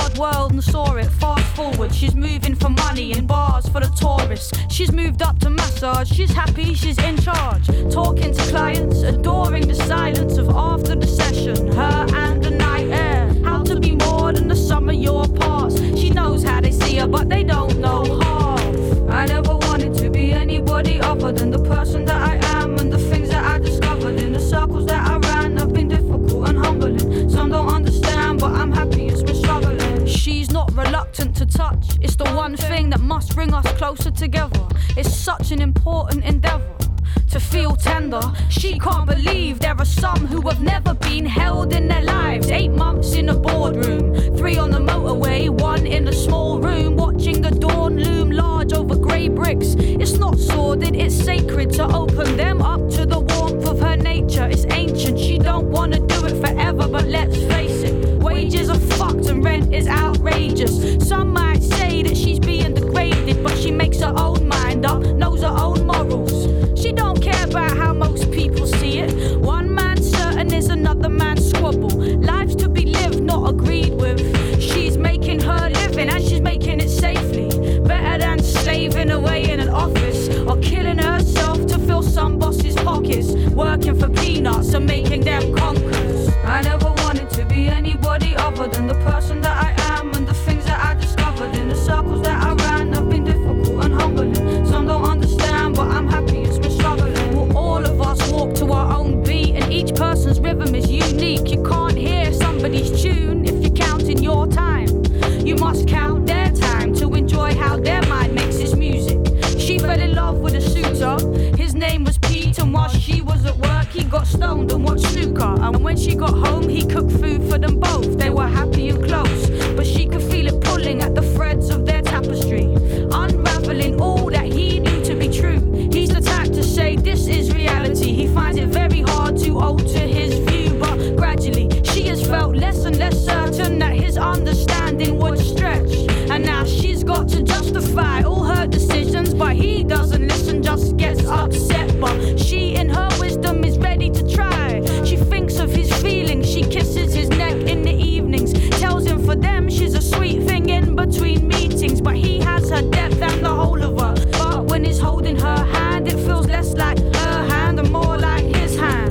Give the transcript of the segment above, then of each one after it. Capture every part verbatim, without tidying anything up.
hard world and saw it. Fast forward, she's moving for money in bars for the tourists. She's moved up to massage, she's happy, she's in charge. Talking to clients, adoring the silence of after the session. Her and the night air, how to be more than the sum of your parts. She knows how they see her, but they don't know half. I never wanted to be anybody other than the person that I am, and the things that I discovered in the circles that I ran have been difficult and humbling. Some don't understand, but I'm happy it's been struggling. She's not reluctant to touch, it's the one thing that must bring us closer together. It's such an important endeavor to feel tender. She can't believe there are some who have never been held in their lives. Eight months in a boardroom, three on the motorway, one in a small room, watching the dawn loom large over grey bricks. It's not sordid, it's sacred to open them up to the warmth of her nature. It's ancient, she don't wanna do it forever, but let's face it, wages are fucked and rent is outrageous. Some might say that she's being degraded, but she makes her own mind up, knows her own morals. She don't care about how most people see it. One man's certain is another man's squabble. Life's to be lived, not agreed with. She's making her living and she's making it safely. Better than slaving away in an office or killing herself to fill some boss's pockets, working for peanuts and making them conquerors. I never wanted to be anybody other than the person that I am, and the things that I discovered in the circles that I ran have been difficult and humbling. Some don't understand, but I'm happy it's been struggling. Well, all of us walk to our own beat, and each person's rhythm is unique. You can't hear somebody's tune if you're counting your time. You must count their time to enjoy how their mind makes its music. She fell in love with a suitor, his name was Pete, and while she was at work he got stoned and watched snooker. And when she got home he cooked food for them both. They were happy and close, but she could feel it pulling at the threads of their tapestry, unraveling all that he knew to be true. He's the type to say this is reality. He finds it very hard to alter his view, but gradually she has felt less and less certain that his understanding would stretch. And now she's got to justify all her decisions, but he doesn't listen, just gets upset. But she in her wisdom is ready to try. She thinks of his feelings, she kisses his neck in the evenings, tells him for them she's a sweet thing in between meetings. But he has her depth and the whole of her, but when he's holding her hand it feels less like her hand and more like his hand.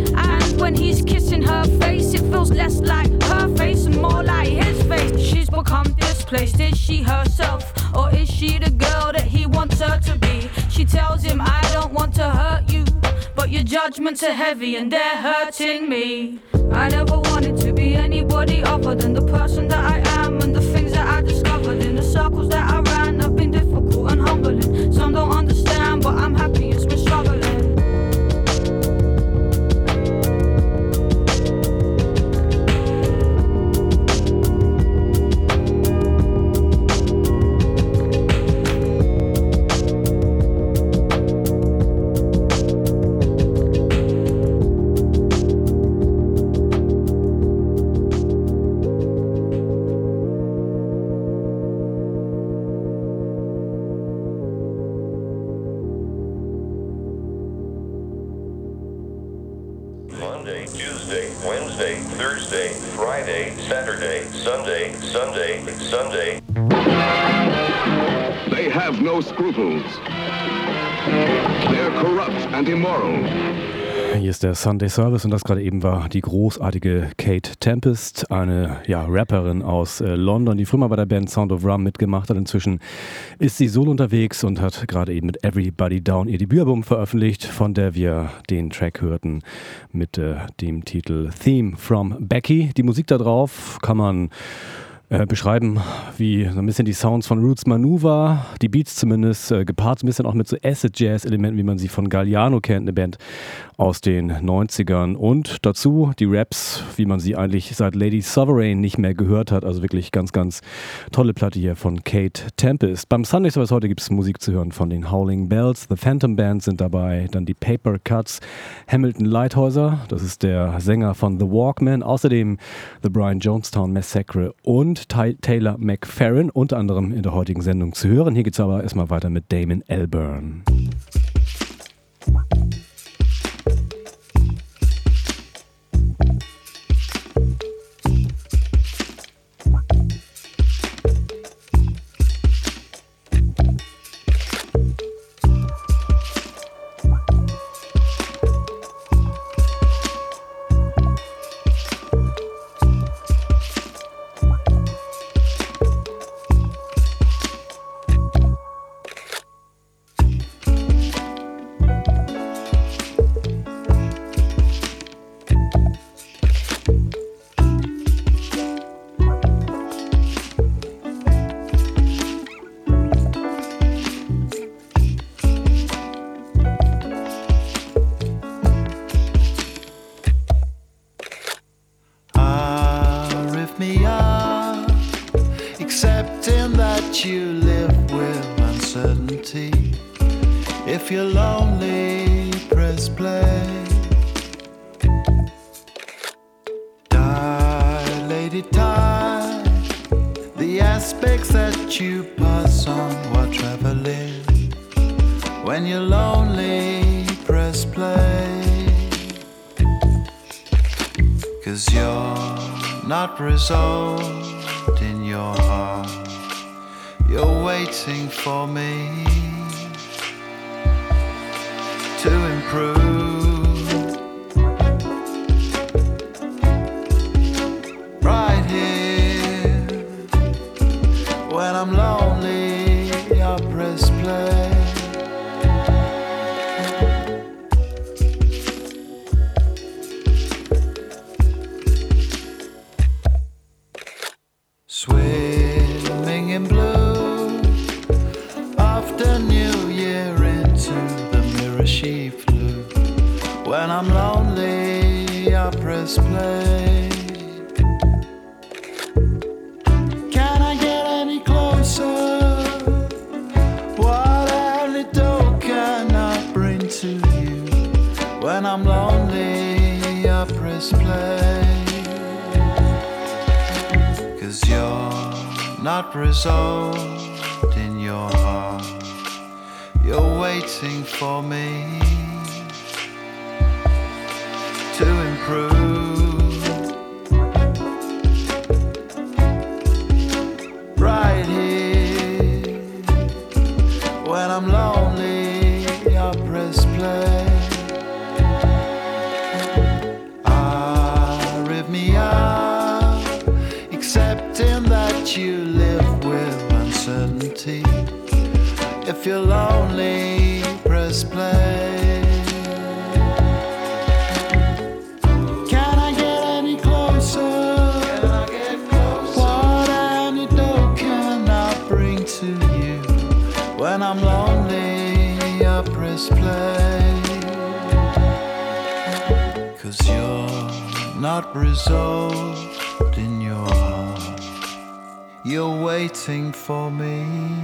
And when he's kissing her face it feels less like her face and more like his face. She's become displaced. Is she herself, or is she the girl that he wants her to be? She tells him, I don't want to hurt you, but your judgments are heavy and they're hurting me. I never wanted to be anybody other than the person that I am, and the things that I discovered in the circles that I ran have been difficult and humbling. Some don't understand, but I'm happy it's been struggling. Monday, Tuesday, Wednesday, Thursday, Friday, Saturday, Sunday, Sunday, Sunday. They have no scruples. They're corrupt and immoral. Hier ist der Sunday Service und das gerade eben war die großartige Kate Tempest, eine ja, Rapperin aus äh, London, die früher mal bei der Band Sound of Rum mitgemacht hat. Inzwischen ist sie solo unterwegs und hat gerade eben mit Everybody Down ihr Debütalbum veröffentlicht, von der wir den Track hörten mit äh, dem Titel Theme from Becky. Die Musik da drauf kann man Äh, beschreiben, wie so ein bisschen die Sounds von Roots Manuva, die Beats zumindest, äh, gepaart so ein bisschen auch mit so Acid-Jazz-Elementen, wie man sie von Galliano kennt, eine Band aus den neunzigern. Und dazu die Raps, wie man sie eigentlich seit Lady Sovereign nicht mehr gehört hat. Also wirklich ganz, ganz tolle Platte hier von Kate Tempest. Beim Sunday Service heute gibt es Musik zu hören von den Howling Bells, The Phantom Band sind dabei, dann die Paper Cuts, Hamilton Lighthäuser, das ist der Sänger von The Walkmen, außerdem The Brian Jonestown Massacre und Taylor McFerrin, unter anderem in der heutigen Sendung zu hören. Hier geht es aber erstmal weiter mit Damon Albarn. accepting that you live with uncertainty. If you're lonely, press play. Dilated time, the aspects that you pass on while traveling. When you're lonely, press play. 'Cause you're not resolved in your heart. You're waiting for me to improve. Right here, when I'm lonely, I'll press play. Swimming in blue, after New Year into the mirror she flew. When I'm lonely, I press play. Can I get any closer? What antidote can I bring to you? When I'm lonely, I press play. 'Cause you're not resolved in your heart. You're waiting for me to improve. Right here, when I'm lonely, I press play. Ah, rip me up, accepting that you live with uncertainty. If you're lonely, press play. Can I get any closer? Can I get closer? What antidote can I bring to you? When I'm lonely, I press play. 'Cause you're not resolved in your heart. You're waiting for me.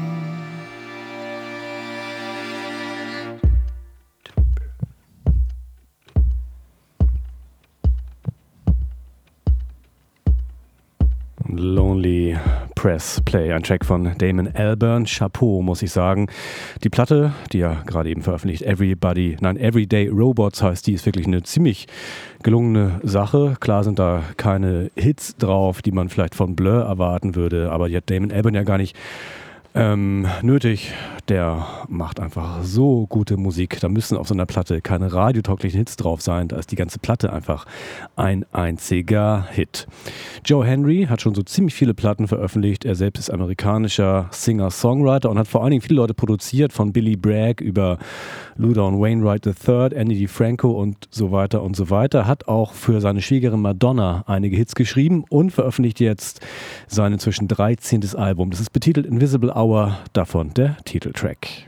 Lonely Press Play, ein Track von Damon Albarn. Chapeau, muss ich sagen. Die Platte, die ja gerade eben veröffentlicht, Everybody, nein, Everyday Robots heißt die, ist wirklich eine ziemlich gelungene Sache. Klar sind da keine Hits drauf, die man vielleicht von Blur erwarten würde, aber die hat Damon Albarn ja gar nicht ähm, nötig. Der macht einfach so gute Musik. Da müssen auf so einer Platte keine radiotauglichen Hits drauf sein. Da ist die ganze Platte einfach ein einziger Hit. Joe Henry hat schon so ziemlich viele Platten veröffentlicht. Er selbst ist amerikanischer Singer-Songwriter und hat vor allen Dingen viele Leute produziert, von Billy Bragg über Lou Don Wainwright the Third, Andy DiFranco und so weiter und so weiter. Hat auch für seine Schwiegerin Madonna einige Hits geschrieben und veröffentlicht jetzt sein inzwischen dreizehntes Album. Das ist betitelt Invisible Hour, davon der Titeltrack.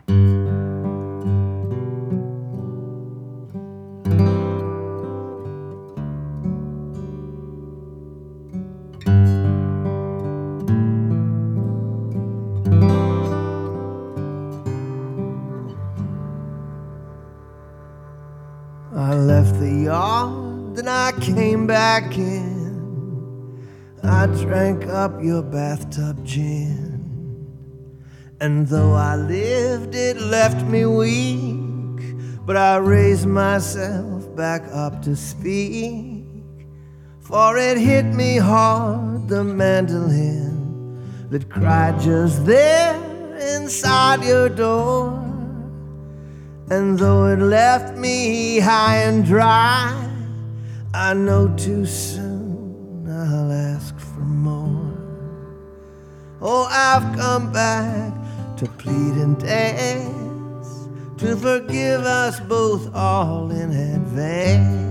I left the yard and I came back in. I drank up your bathtub gin. And though I lived, it left me weak. But I raised myself back up to speak. For it hit me hard, the mandolin that cried just there inside your door. And though it left me high and dry, I know too soon I'll ask for more. Oh, I've come back to plead and dance, to forgive us both all in advance.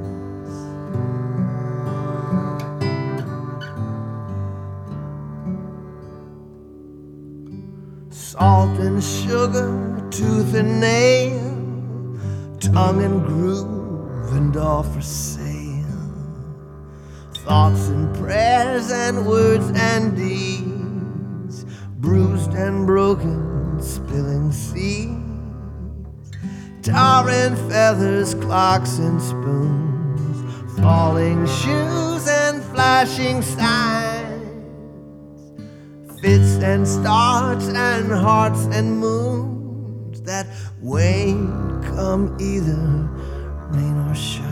Salt and sugar, tooth and nail, tongue and groove and all for sale. Thoughts and prayers and words and deeds, broken, spilling seas, tar and feathers, clocks and spoons, falling shoes and flashing signs, fits and starts and hearts and moons that wait come either rain or shine.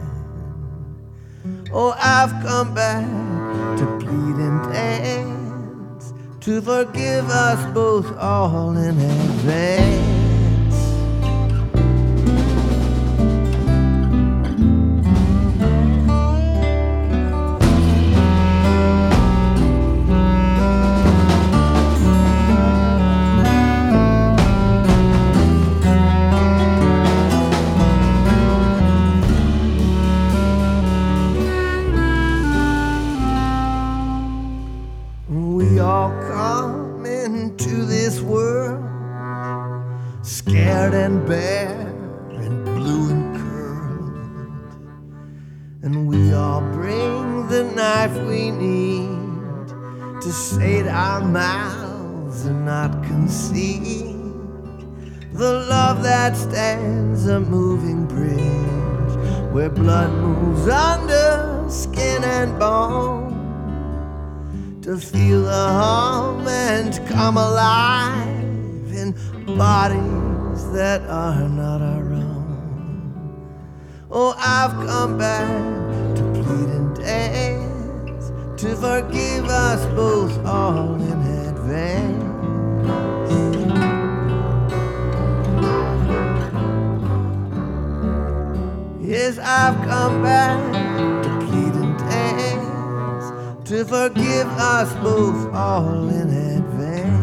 Oh, I've come back to plead and dance, to forgive us both all in advance. We all come into this world scared and bare and blue and curled, and we all bring the knife we need to sate our mouths and not concede the love that stands a moving bridge where blood moves under skin and bone, to feel the hum and come alive in bodies that are not our own. Oh, I've come back to plead and dance, to forgive us both all in advance. Yes, I've come back to plead and dance, to forgive us both all in advance.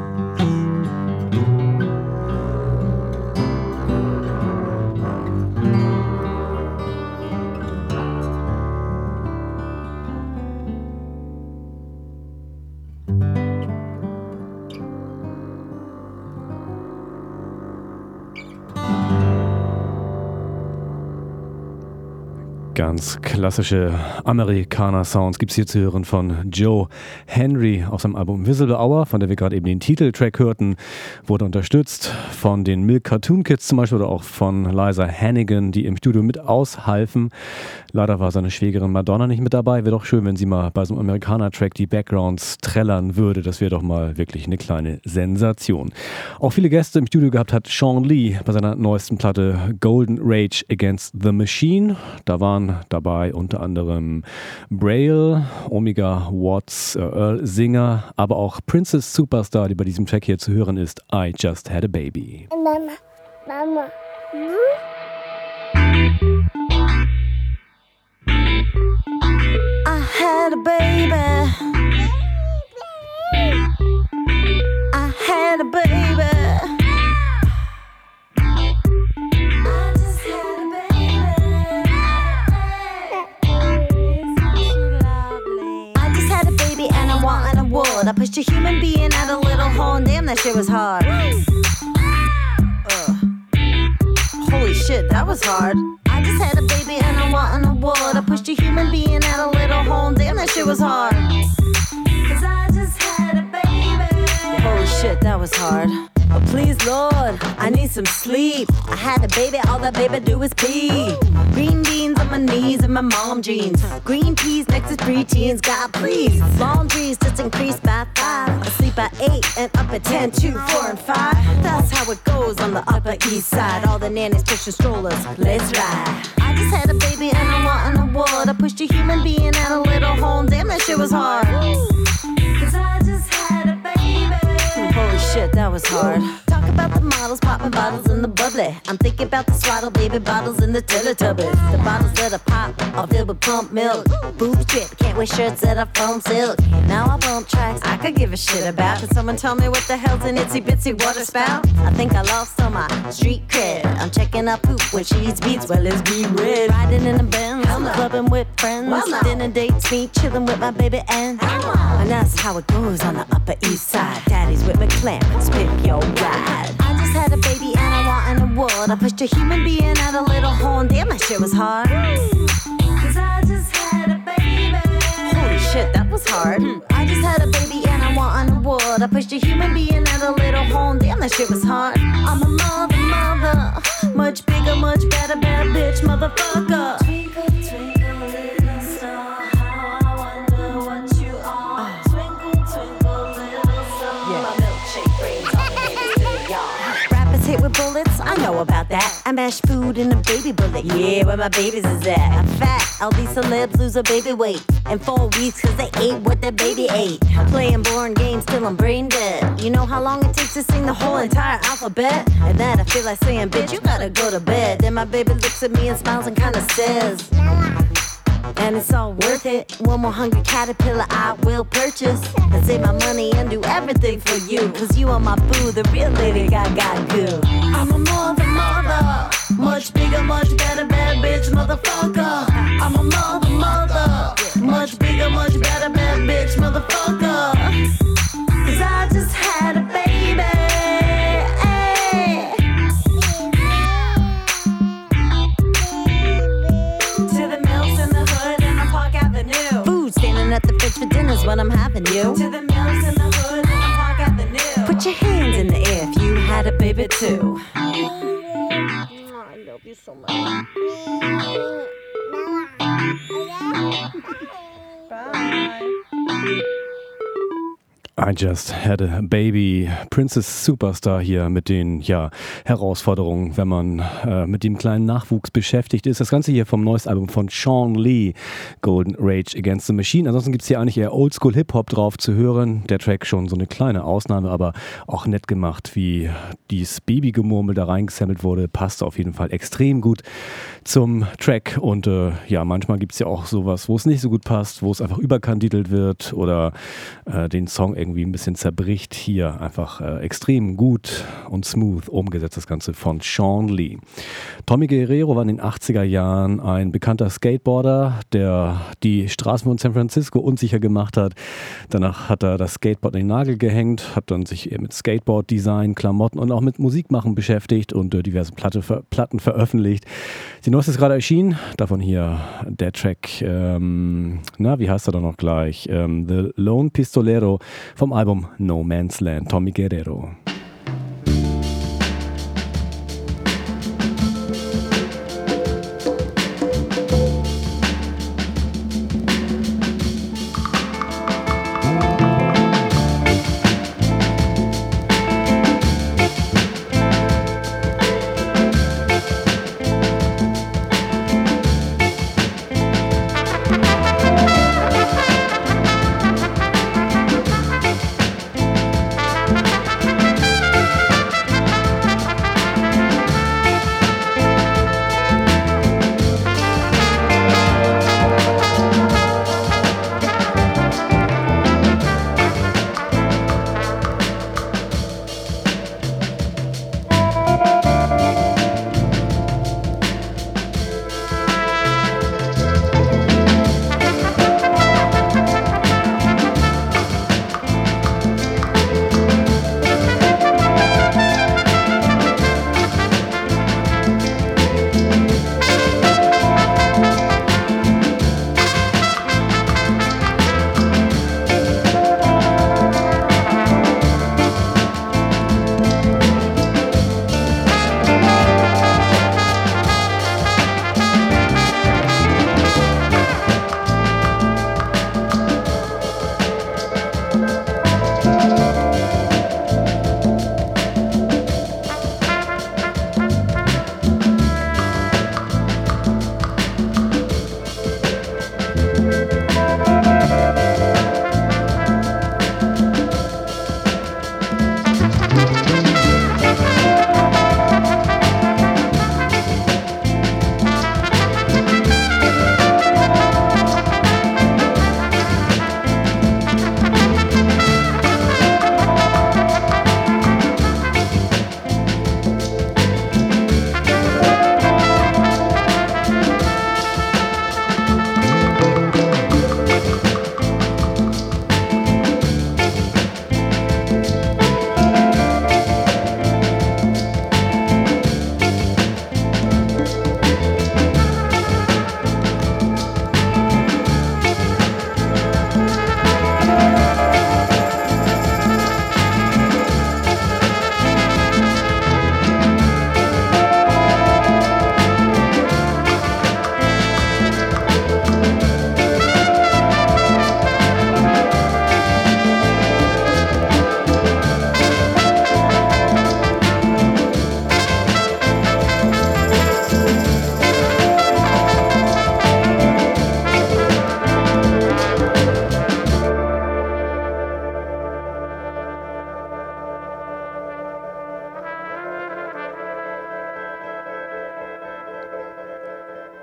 Ganz klassische Amerikaner-Sounds gibt es hier zu hören von Joe Henry auf seinem Album Visible Hour, von der wir gerade eben den Titeltrack hörten, wurde unterstützt von den Milk Cartoon Kids zum Beispiel oder auch von Liza Hannigan, die im Studio mit aushalfen. Leider war seine Schwägerin Madonna nicht mit dabei. Wäre doch schön, wenn sie mal bei so einem Amerikaner-Track die Backgrounds trällern würde. Das wäre doch mal wirklich eine kleine Sensation. Auch viele Gäste im Studio gehabt hat Sean Lee bei seiner neuesten Platte Golden Rage Against the Machine. Da waren dabei unter anderem Braille, Omega Watts, äh, Earl Singer, aber auch Princess Superstar, die bei diesem Track hier zu hören ist, I Just Had a Baby. Mama, Mama. Hm? I had a baby. I had a baby. I pushed a human being out a little hole, and damn, that shit was hard. Ugh. Holy shit, that was hard. I just had a baby and I want an award. I pushed a human being out a little hole, and damn, that shit was hard. Cause I just had a baby. Holy shit, that was hard. Oh, please, Lord, I need some sleep. I had a baby, all that baby do is pee. Green beans on my knees and my mom jeans. Green peas next to preteens, God please. Laundries just increased by five. Asleep at eight and up at ten, two, four, and five. That's how it goes on the Upper East Side. All the nannies pushing strollers, let's ride. I just had a baby and I want an award. I pushed a human being out a little home, damn, that shit was hard. Cause I just had a baby. Holy shit, that was hard. Talk about the models popping bottles in the bubbly. I'm thinking about the swaddle baby bottles in the Teletubbies. The bottles that I pop are filled with pump milk. Boobs drip, can't wear shirts that are foam silk. Now I bump tracks I could give a shit about. Can someone tell me what the hell's an itsy bitsy water spout? I think I lost all my street cred. I'm checking out poop when she eats beats, well let's be red. Riding in a Benz, I'm clubbing with friends. Well, no. Dinner dates me, chilling with my baby and And that's how it goes on the Upper East Side. Daddy's with McLaren, pick your ride. I just had a baby and I want an award. I pushed a human being out a little horn. Damn, that shit was hard. Cause I just had a baby. Holy shit, that was hard. I just had a baby and I want an award. I pushed a human being out a little that shit was hard. I'm a mother, mother, much bigger, much better, bad bitch, motherfucker. Twinkle, twinkle, little star, how I wonder what you are. Uh. Twinkle, twinkle, little star, yeah. My milkshake brings all the babies to the yard. Rappers hit with bullets, I know about that. I mash food in a baby bullet, yeah, where my babies is at. I'm fat, all these celebs lose a baby weight in four weeks cause they ate what their baby ate. Playing boring games till I'm brain dead. You know how long it takes to sing the whole entire alphabet? And then I feel like saying, bitch, you gotta go to bed. Then my baby looks at me and smiles and kinda says, and it's all worth it. One more hungry caterpillar I will purchase and save my money and do everything for you. Cause you are my boo, the real lady Gaga goo. I'm a mother, mother, much bigger, much better, bad bitch, motherfucker. I'm a mother, mother, much bigger, much better, bad bitch, motherfucker. Cause I just had a baby. Ay. To the mills in the hood and on Park Avenue. Food standing at the fridge for dinner's what I'm having you. To the mills in the hood and on Park Avenue. Put your hands in the air if you had a baby too. I love you so much. Bye. I Just Had a Baby, Princess Superstar hier mit den ja, Herausforderungen, wenn man äh, mit dem kleinen Nachwuchs beschäftigt ist. Das Ganze hier vom neuesten Album von Sean Lee, Golden Rage Against the Machine. Ansonsten gibt es hier eigentlich eher Oldschool-Hip-Hop drauf zu hören. Der Track schon so eine kleine Ausnahme, aber auch nett gemacht, wie dieses Babygemurmel da reingesammelt wurde. Passt auf jeden Fall extrem gut zum Track. Und äh, ja, manchmal gibt es ja auch sowas, wo es nicht so gut passt, wo es einfach überkandidelt wird oder äh, den Song irgendwie ein bisschen zerbricht. Hier einfach äh, extrem gut und smooth umgesetzt, das Ganze von Sean Lee. Tommy Guerrero war in den achtziger Jahren ein bekannter Skateboarder, der die Straßen von San Francisco unsicher gemacht hat. Danach hat er das Skateboard in den Nagel gehängt, hat dann sich mit Skateboard-Design, Klamotten und auch mit Musikmachen beschäftigt und äh, diverse Platte, Platten veröffentlicht. Die neueste ist gerade erschienen, davon hier der Track, ähm, na, wie heißt er da noch gleich? Ähm, The Lone Pistolero vom Album No Man's Land, Tommy Guerrero. Bye.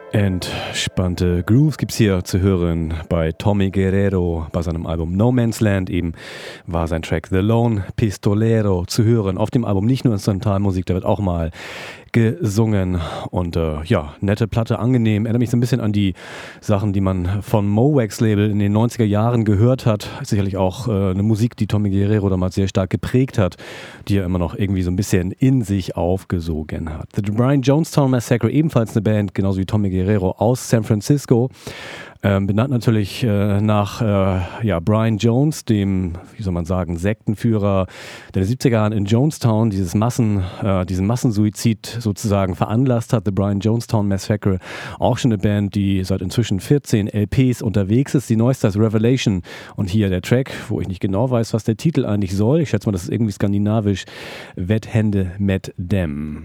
Entspannte Grooves gibt's hier zu hören bei Tommy Guerrero bei seinem Album No Man's Land. Eben war sein Track The Lone Pistolero zu hören. Auf dem Album nicht nur Instrumentalmusik, da wird auch mal gesungen und äh, ja, nette Platte, angenehm. Erinnert mich so ein bisschen an die Sachen, die man von Mowax Label in den neunziger Jahren gehört hat. Sicherlich auch äh, eine Musik, die Tommy Guerrero damals sehr stark geprägt hat, die er immer noch irgendwie so ein bisschen in sich aufgesogen hat. The Brian Jonestown Massacre, ebenfalls eine Band, genauso wie Tommy Guerrero, aus San Francisco. Ähm, benannt natürlich äh, nach äh, ja, Brian Jones, dem, wie soll man sagen, Sektenführer der siebziger Jahren in Jonestown, dieses Massen, äh, diesen Massensuizid sozusagen veranlasst hat. The Brian Jonestown Massacre, auch schon eine Band, die seit inzwischen vierzehn L Ps unterwegs ist. Die neueste ist Revelation und hier der Track, wo ich nicht genau weiß, was der Titel eigentlich soll. Ich schätze mal, das ist irgendwie skandinavisch. Wetthände met dem.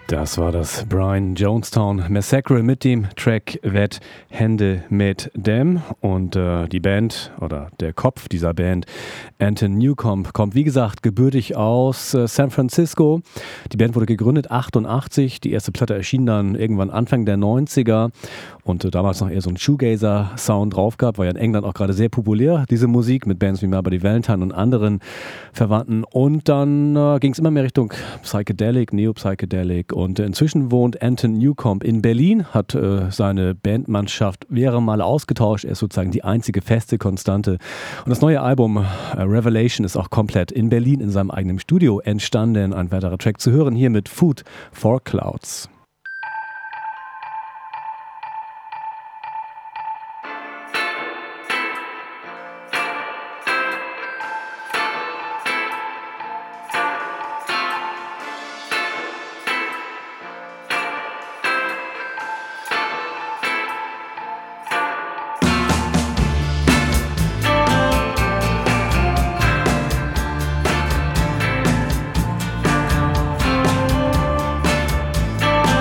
Das war das Brian Jonestown Massacre mit dem Track Wet Hände mit Dem. Und äh, die Band oder der Kopf dieser Band, Anton Newcomb, kommt wie gesagt gebürtig aus äh, San Francisco. Die Band wurde gegründet achtundachtzig. Die erste Platte erschien dann irgendwann Anfang der neunziger. Und äh, damals noch eher so ein Shoegazer-Sound drauf gehabt. War ja in England auch gerade sehr populär, diese Musik, mit Bands wie My Bloody Valentine und anderen Verwandten. Und dann äh, ging es immer mehr Richtung Psychedelic, Neo-Psychedelic. Und inzwischen wohnt Anton Newcomb in Berlin, hat äh, seine Bandmannschaft mehrere Male ausgetauscht. Er ist sozusagen die einzige feste Konstante. Und das neue Album äh, Revelation ist auch komplett in Berlin in seinem eigenen Studio entstanden. Ein weiterer Track zu hören hier mit Food for Clouds. Thank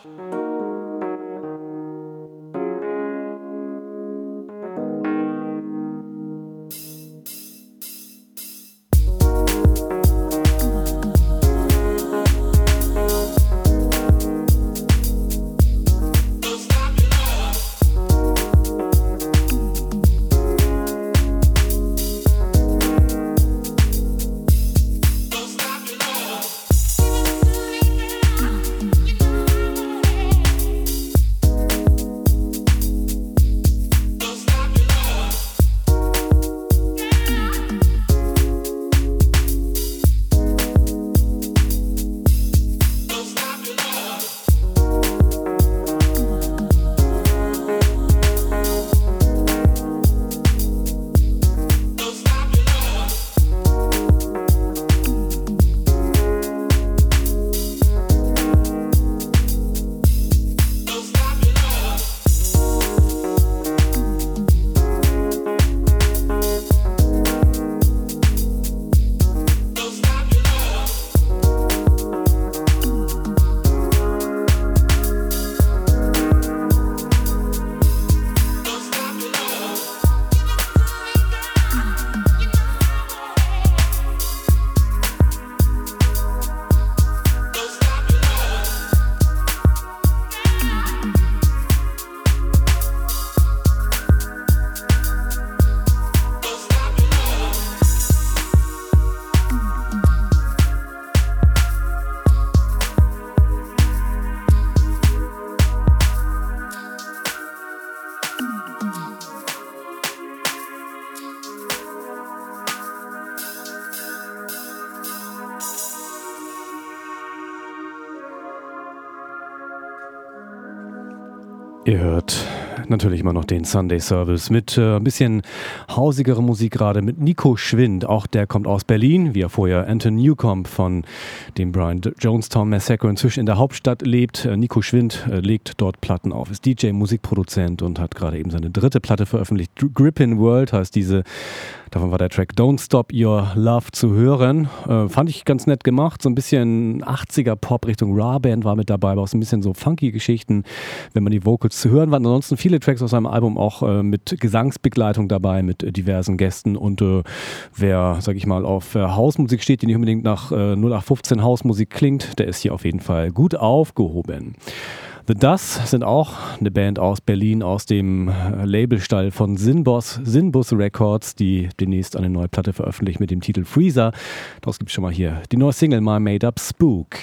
Ihr hört natürlich immer noch den Sunday Service mit äh, ein bisschen hausigere Musik gerade mit Nico Schwind. Auch der kommt aus Berlin, wie er vorher Anton Newcomb von dem Brian Jonestown Massacre inzwischen in der Hauptstadt lebt. Äh, Nico Schwind äh, legt dort Platten auf, ist D J, Musikproduzent und hat gerade eben seine dritte Platte veröffentlicht. Grippin' World heißt diese. Davon war der Track Don't Stop Your Love zu hören. Äh, fand ich ganz nett gemacht. So ein bisschen achtziger Pop Richtung Ra-Band war mit dabei, aber auch so ein bisschen so funky Geschichten, wenn man die Vocals zu hören waren. Ansonsten viele Tracks aus seinem Album auch äh, mit Gesangsbegleitung dabei, mit äh, diversen Gästen. Und äh, wer, sag ich mal, auf äh, Hausmusik steht, die nicht unbedingt nach äh, null acht fünfzehn Hausmusik klingt, der ist hier auf jeden Fall gut aufgehoben. The Dust sind auch eine Band aus Berlin, aus dem Labelstall von Sinbus, Sinbus Records, die demnächst eine neue Platte veröffentlicht mit dem Titel Freezer. Daraus gibt es schon mal hier die neue Single My Made Up Spook.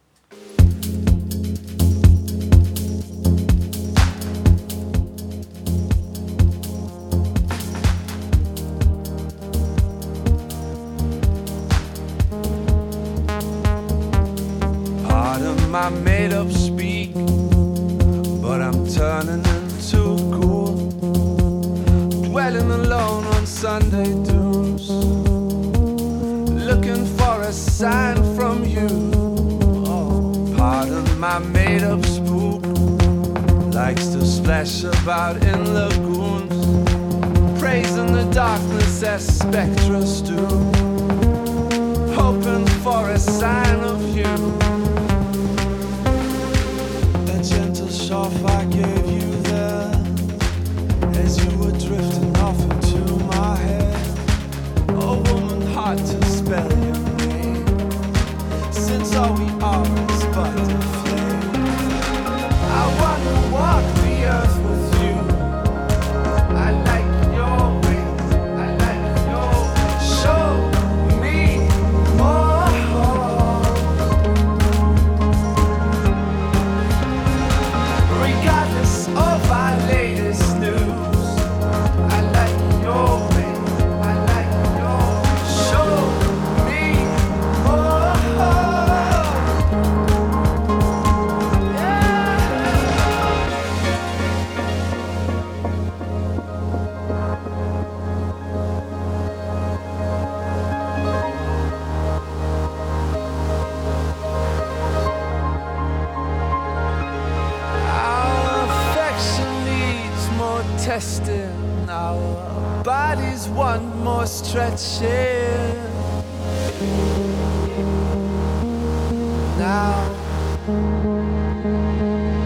Part of my made up speak, but I'm turning into a ghoul, dwelling alone on Sunday dunes, looking for a sign from you. Oh, pardon my made-up spook, likes to splash about in lagoons, praising the darkness as spectres do, hoping for a sign of you. That gentle shove I gave you there, as you were drifting off into my head. A woman, hard to spell your name, since all we are is but a flame. I wanna walk the earth with you. I like your ways, I like your ways. Show me more. Regardless of our latest news, I like your way, I like your show me more. Our affection needs more testing, our bodies want more stretching. Now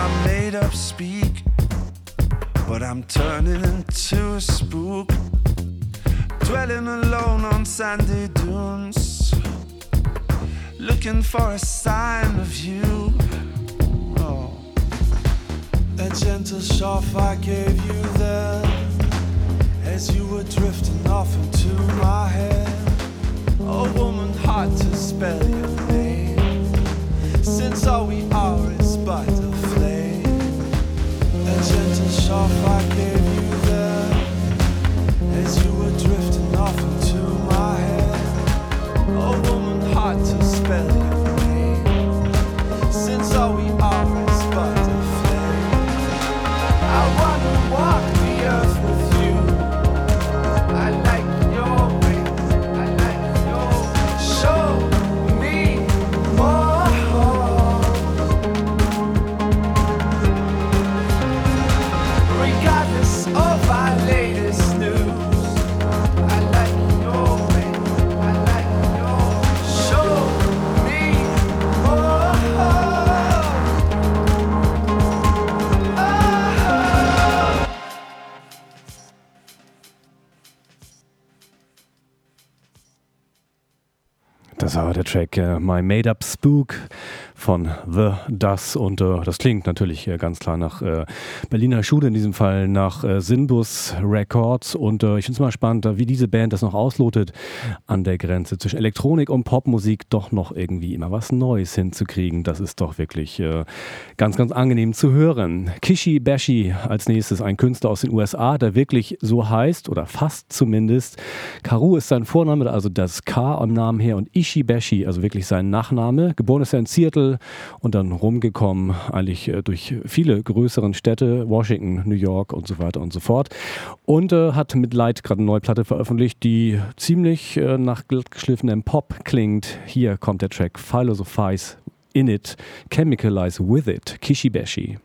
my made up speak, but I'm turning into a spook, dwelling alone on sandy dunes, looking for a sign of you. Oh, a gentle shove I gave you there, as you were drifting off into my head. A woman, hard to spell your name, since all we are is but a flame. A gentle shove I gave you there, as you were drifting off into my head. A woman, hard to spell your name, since all we are is but a flame. I wanna walk the earth with you. I like your ways, I like your show me more. Regardless of our latest news, I like your ways, I like your show me more. Oh. Das war der Track äh, My Made Up Spook von The Das und äh, das klingt natürlich äh, ganz klar nach äh, Berliner Schule, in diesem Fall nach äh, Sinbus Records und äh, ich finde es mal spannend, wie diese Band das noch auslotet, an der Grenze zwischen Elektronik und Popmusik doch noch irgendwie immer was Neues hinzukriegen. Das ist doch wirklich äh, ganz, ganz angenehm zu hören. Kishi Bashi als nächstes, ein Künstler aus den U S A, der wirklich so heißt oder fast zumindest. Karu ist sein Vorname, also das K am Namen her und Ishi Bashi, also wirklich sein Nachname. Geboren ist er in Seattle und dann rumgekommen, eigentlich äh, durch viele größeren Städte, Washington, New York und so weiter und so fort. Und äh, hat mit Light gerade eine neue Platte veröffentlicht, die ziemlich äh, nach glattgeschliffenem Pop klingt. Hier kommt der Track Philosophize in It, Chemicalize With It, Kishi Bashi.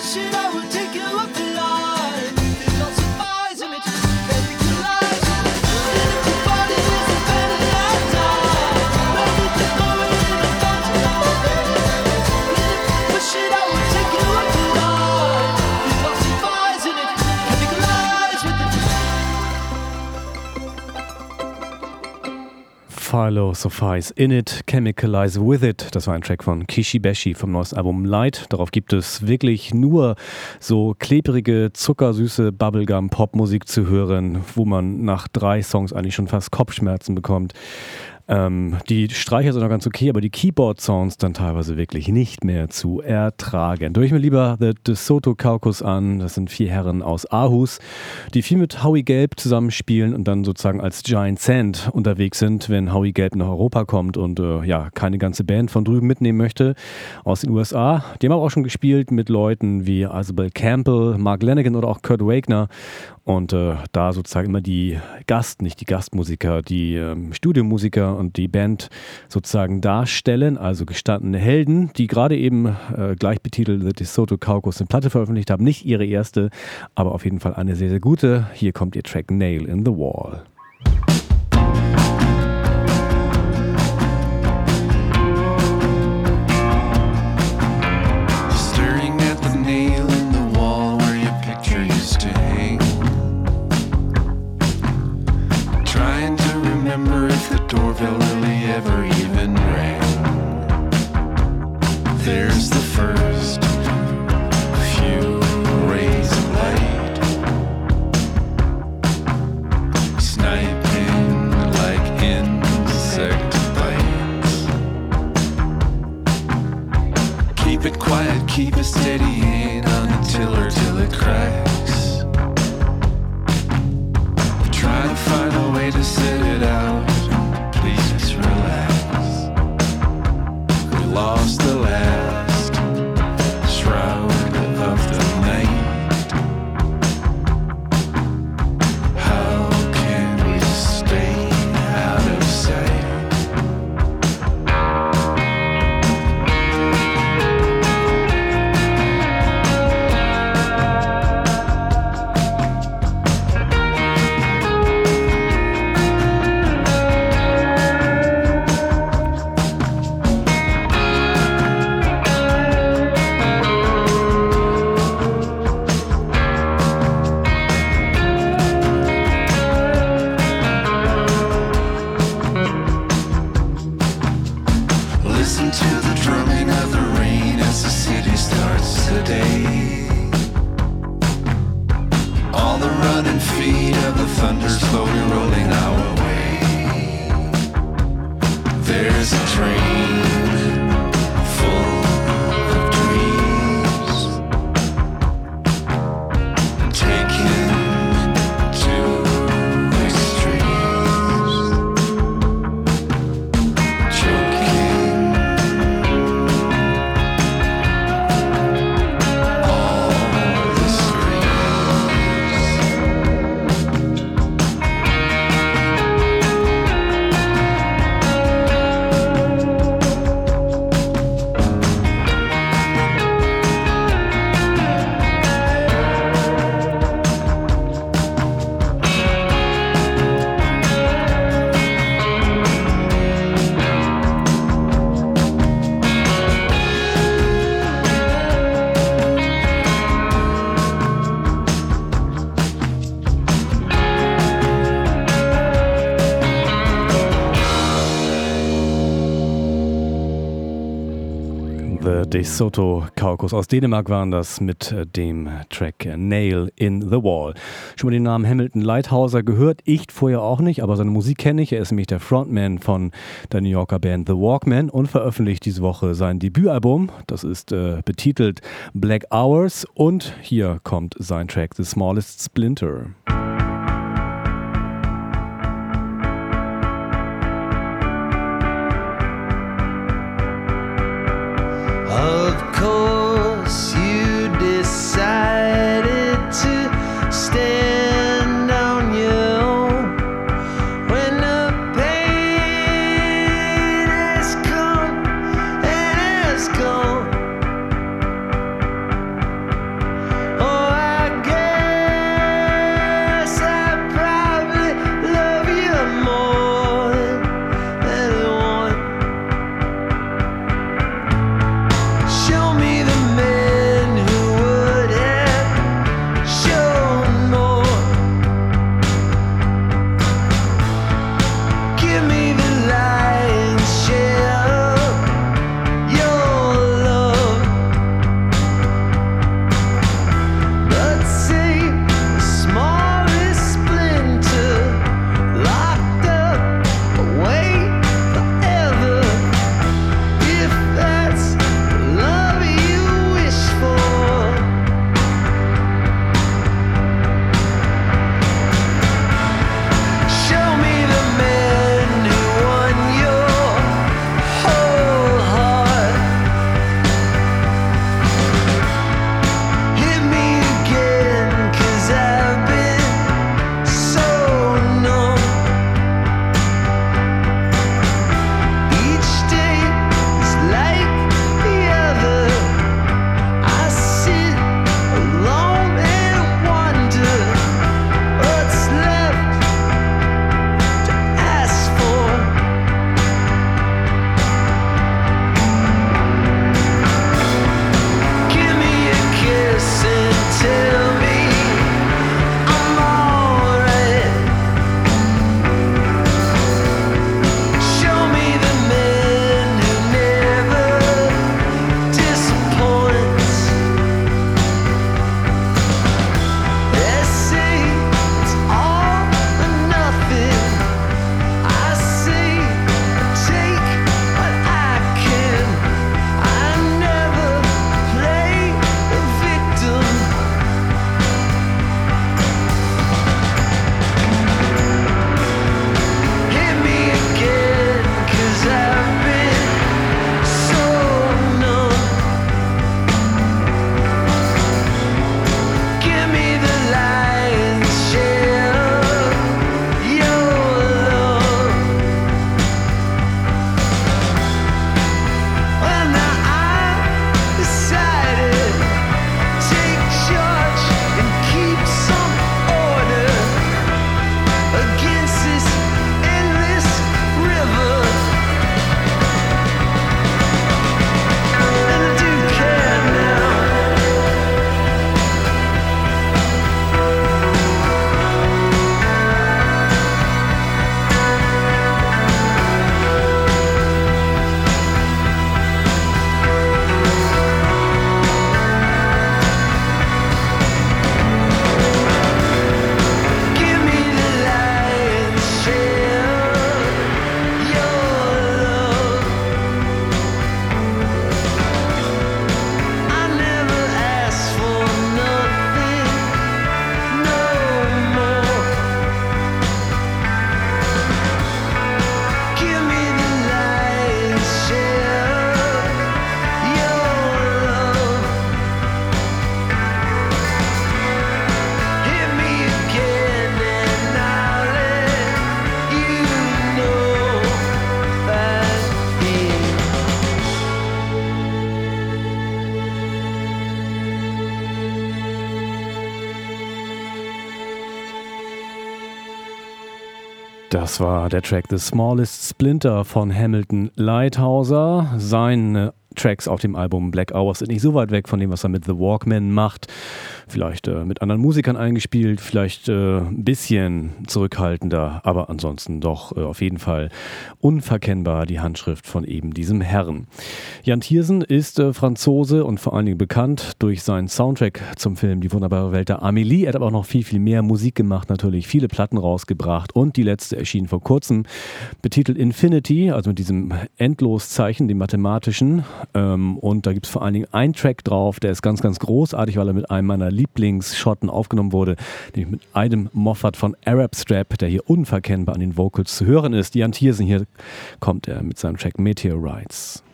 Philosophize in it, chemicalize with it. Das war ein Track von Kishi Beshi vom neuesten Album Light. Darauf gibt es wirklich nur so klebrige, zuckersüße Bubblegum-Popmusik zu hören, wo man nach drei Songs eigentlich schon fast Kopfschmerzen bekommt. Ähm, die Streicher sind noch ganz okay, aber die Keyboard-Sounds dann teilweise wirklich nicht mehr zu ertragen. Höre ich mir lieber The DeSoto Caucus an. Das sind vier Herren aus Aarhus, die viel mit Howie Gelb zusammenspielen und dann sozusagen als Giant Sand unterwegs sind, wenn Howie Gelb nach Europa kommt und äh, ja, keine ganze Band von drüben mitnehmen möchte aus den U S A. Die haben aber auch schon gespielt mit Leuten wie Isabel Campbell, Mark Lanegan oder auch Kurt Wagner. Und äh, da sozusagen immer die Gast, nicht die Gastmusiker, die ähm, Studiomusiker und die Band sozusagen darstellen, also gestandene Helden, die gerade eben äh, gleich betitelt The DeSoto Caucus eine Platte veröffentlicht haben. Nicht ihre erste, aber auf jeden Fall eine sehr, sehr gute. Hier kommt ihr Track Nail in the Wall. Doorbell really ever even rang. There's the first few rays of light, sniping like insect bites. Keep it quiet, keep it steady, ain't on the tiller till it cracks. Try to find a way to sit it out. Please relax. We lost the last shroud of the night. How can we stay out of sight? DeSoto Caucus aus Dänemark waren das mit dem Track Nail in the Wall. Schon mal den Namen Hamilton Lighthouser gehört, ich vorher auch nicht, aber seine Musik kenne ich. Er ist nämlich der Frontman von der New Yorker Band The Walkmen und veröffentlicht diese Woche sein Debütalbum. Das ist äh, betitelt Black Hours und hier kommt sein Track The Smallest Splinter. Of course, you decided to stand on your own when the pain has come and has gone. Das war der Track The Smallest Splinter von Hamilton Lighthouser. Seine Tracks auf dem Album Black Hours sind nicht so weit weg von dem, was er mit The Walkmen macht. Vielleicht äh, mit anderen Musikern eingespielt, vielleicht äh, ein bisschen zurückhaltender, aber ansonsten doch äh, auf jeden Fall unverkennbar die Handschrift von eben diesem Herrn. Jan Tiersen ist äh, Franzose und vor allen Dingen bekannt durch seinen Soundtrack zum Film Die wunderbare Welt der Amélie. Er hat aber auch noch viel, viel mehr Musik gemacht, natürlich viele Platten rausgebracht und die letzte erschien vor kurzem, betitelt Infinity, also mit diesem Endloszeichen, dem mathematischen. Ähm, und da gibt es vor allen Dingen einen Track drauf, der ist ganz, ganz großartig, weil er mit einem meiner Lieblingsschotten aufgenommen wurde, nämlich mit Adam Moffat von Arab Strap, der hier unverkennbar an den Vocals zu hören ist. Jan Tiersen, hier kommt er mit seinem Track Meteorites.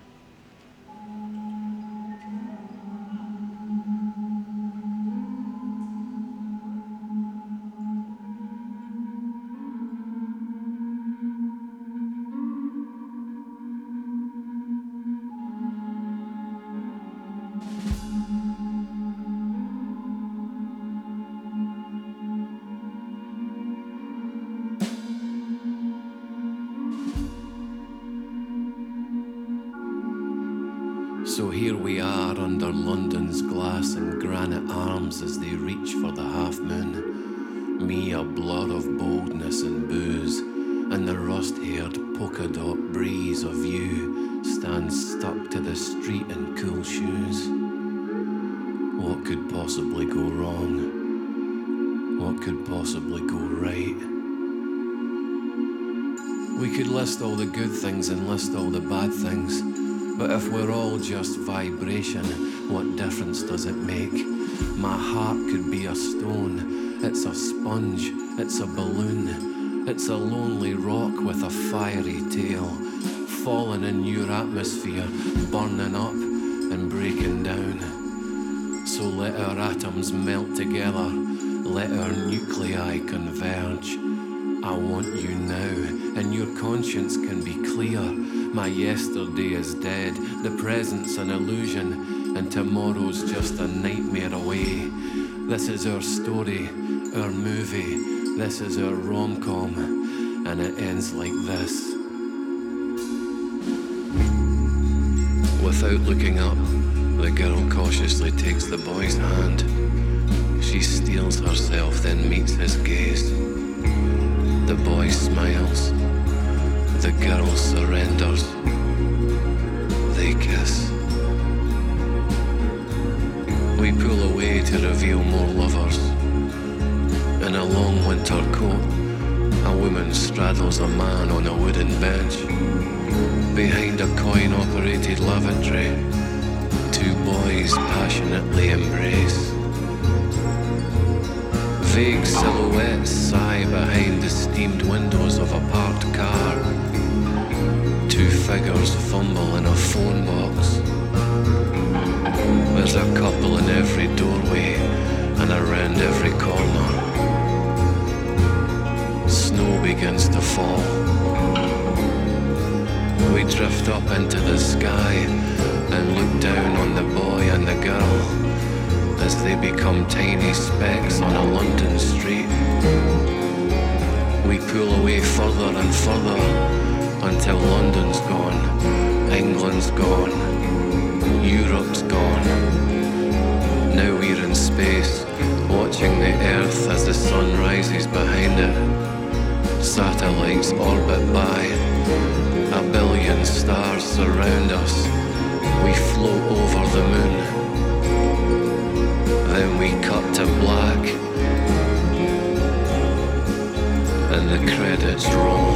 So here we are under London's glass and granite arms as they reach for the half moon. Me a blur of boldness and booze, and the rust-haired polka dot breeze of you stands stuck to the street in cool shoes. What could possibly go wrong? What could possibly go right? We could list all the good things and list all the bad things. But if we're all just vibration, what difference does it make? My heart could be a stone, it's a sponge, it's a balloon, it's a lonely rock with a fiery tail, falling in your atmosphere, burning up and breaking down. So let our atoms melt together, let our nuclei converge. I want you now, and your conscience can be clear. My yesterday is dead, the present's an illusion, and tomorrow's just a nightmare away. This is our story, our movie, this is our rom-com, and it ends like this. Without looking up, the girl cautiously takes the boy's hand. She steels herself, then meets his gaze. The boy smiles. The girl surrenders. They kiss. We pull away to reveal more lovers. In a long winter coat, a woman straddles a man on a wooden bench. Behind a coin-operated lavatory, two boys passionately embrace. Vague silhouettes sigh behind the steamed windows of a parked car. Two figures fumble in a phone box. There's a couple in every doorway and around every corner. Snow begins to fall. We drift up into the sky and look down on the boy and the girl as they become tiny specks on a London street. We pull away further and further until London's gone, England's gone, Europe's gone. Now we're in space, watching the Earth as the sun rises behind it. Satellites orbit by, a billion stars surround us. We float over the moon. Then we cut to black, and the credits roll.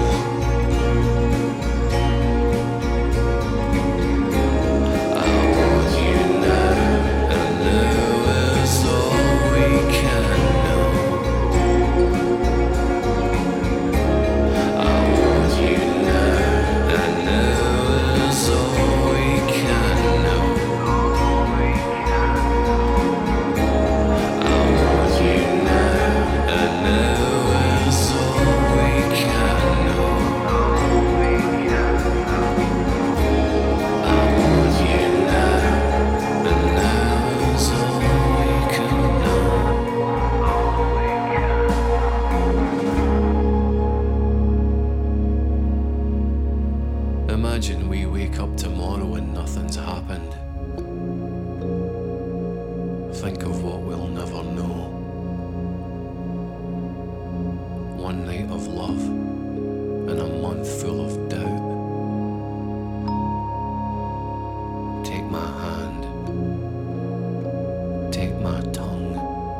of love in a month full of doubt. Take my hand, take my tongue,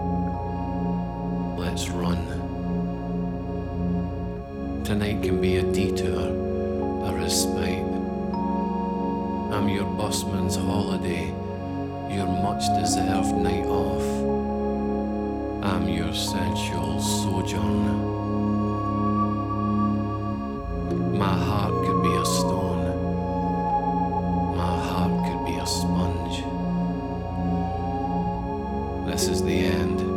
let's run. Tonight can be a detour, a respite. I'm your busman's holiday, your much-deserved night off. I'm your sensual sojourn. My heart could be a stone, my heart could be a sponge. This is the end.